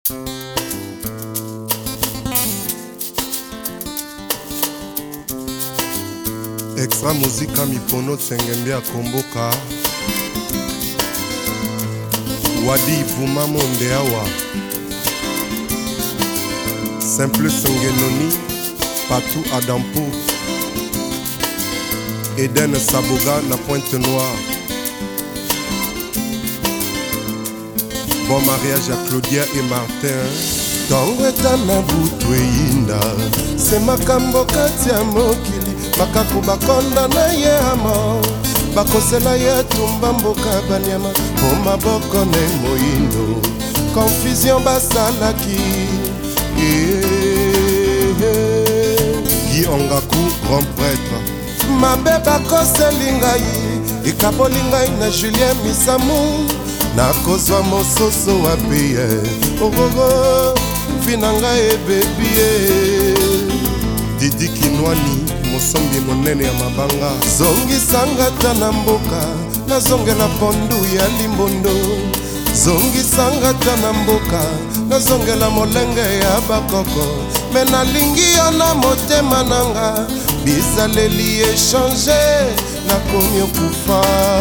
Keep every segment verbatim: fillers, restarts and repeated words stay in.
Extra muzika mipono tsengembe ya komboka Wadi Vuma monde awa Simple Sengenoni Patou Adampo Eden Saboga na Pointe Noire. Bon mariage à Claudia et Martin. Tongo etana butu eyinda se makambo kati ya mokili bakaku bakonda na ye amo bakosela ye tumba mboka banyama po maboko ne moyindo confusion basalaki Guy Ongaku, grand prêtre. mabe bakoseli ngai ekaboli ngai na Julien Misamu nakozwa mososo wa peye ogogo vina ngai ebebie Didi Kinwani mosombi monene ya mabanga zongisanga ta na mboka nazongela pondu ya limbondo zongisanga ta na mboka nazongela molenge ya bakoko me nalingi yo na motema nanga bizaleli echange nakomi okufa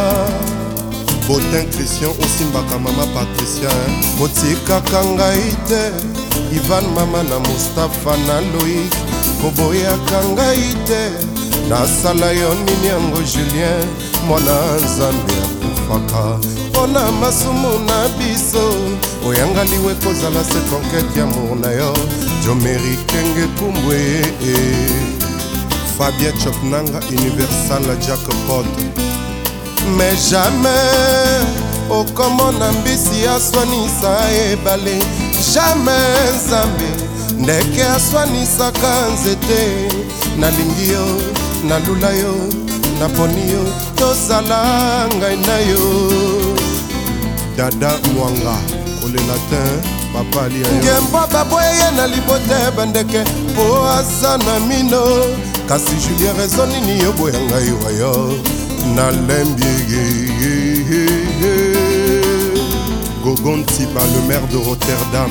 Botin Christian osimbaka mama Patricia motikaka ngai te Ivan mama na Mustafa na Loïc koboyaka ngai te nasala yo nini yango Julien mwana nzambe akufaka mpona masumu na biso oyangaliwe kozala se conquête ya mour na yo Jomeri Kenge Kumbwe Fabien Chopnanga Universal Jack Pot. Mais jamais okomona mbisi aswanisa ebale jamais nzambe ndeke aswanisaka nzete nalingi yo nalula yo naponi yo tozala ngai na yo Dada Mwanga Kolelatin papa alia yo ngembo baboye na libote bandeke po asa na mino kasi Julien raison nini yo boya ngai wayo na lembiege Gogonti par le maire de Rotterdam.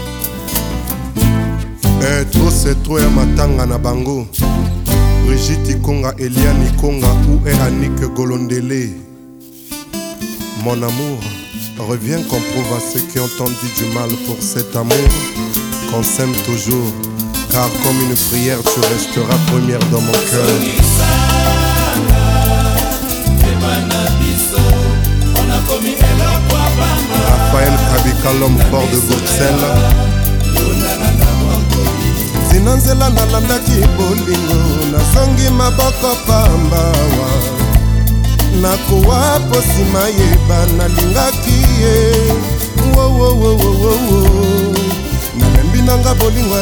Eh, trop c'est trop ya matanga na bango. Brigitte Konga, Eliane Konga ou Eranik Golondele. Mon amour, reviens qu'on prouve à ceux qui ont dit du mal pour cet amour qu'on s'aime toujours, car comme une prière tu resteras première dans mon cœur. Raphaël Kabika, l'homme fort de Bruxelles. Zinanzela nalandaki bolingo nazongi maboko pambawa nakowa posima yeba nalingaki ye wowowowowo nalembi nanga bolingo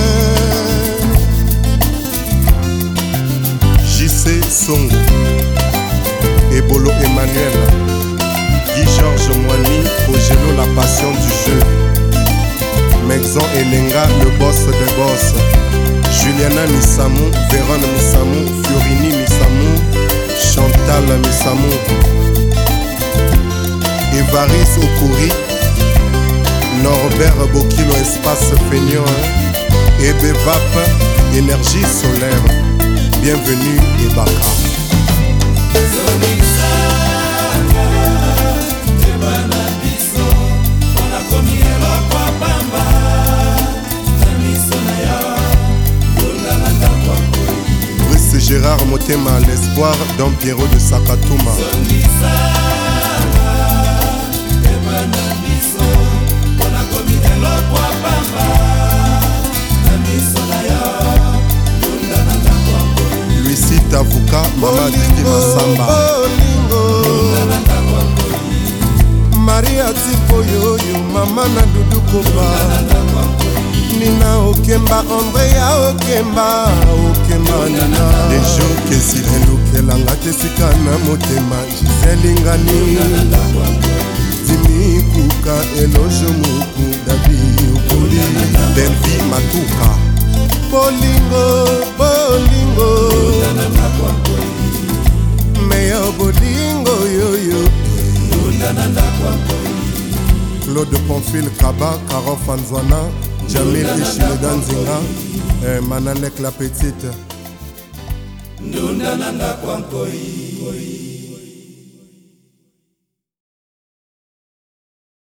J C Songo Ebolo Emmanuel Guy Georges Moigny Ogelo la passion du jeu Mexon Elenga le boss des boss Juliana Misamou Vérone Misamou Fiorini Misamou Chantal Misamou Évariste Okuri Norbert Bokilo Espace Feignon Ebe Vap Énergie solaire Bienvenue Ebaka Brice Gérard Motema l'espoir d'un Pierrot de Sakatouma Lucie Tavuka Mama Diki Masamba Maria Tipo Yoyo Mama na Dudu Koba Nina Okemba Andrea Okemba Okemba Nina Dejo Kesile Lukelanga Tesika na Motema Gisele Ngani Dimi Kuka Elojo Muku Dabi Ukuli Delvi Matuka Bolingo Bolingo Meyo Bolingo Yoyo Claude Pamphile Kaba, Caro Fanzwana, Jamil Ishile Danzinga, eh, Manalek la petite. Ndunda nanga kwa nkoi.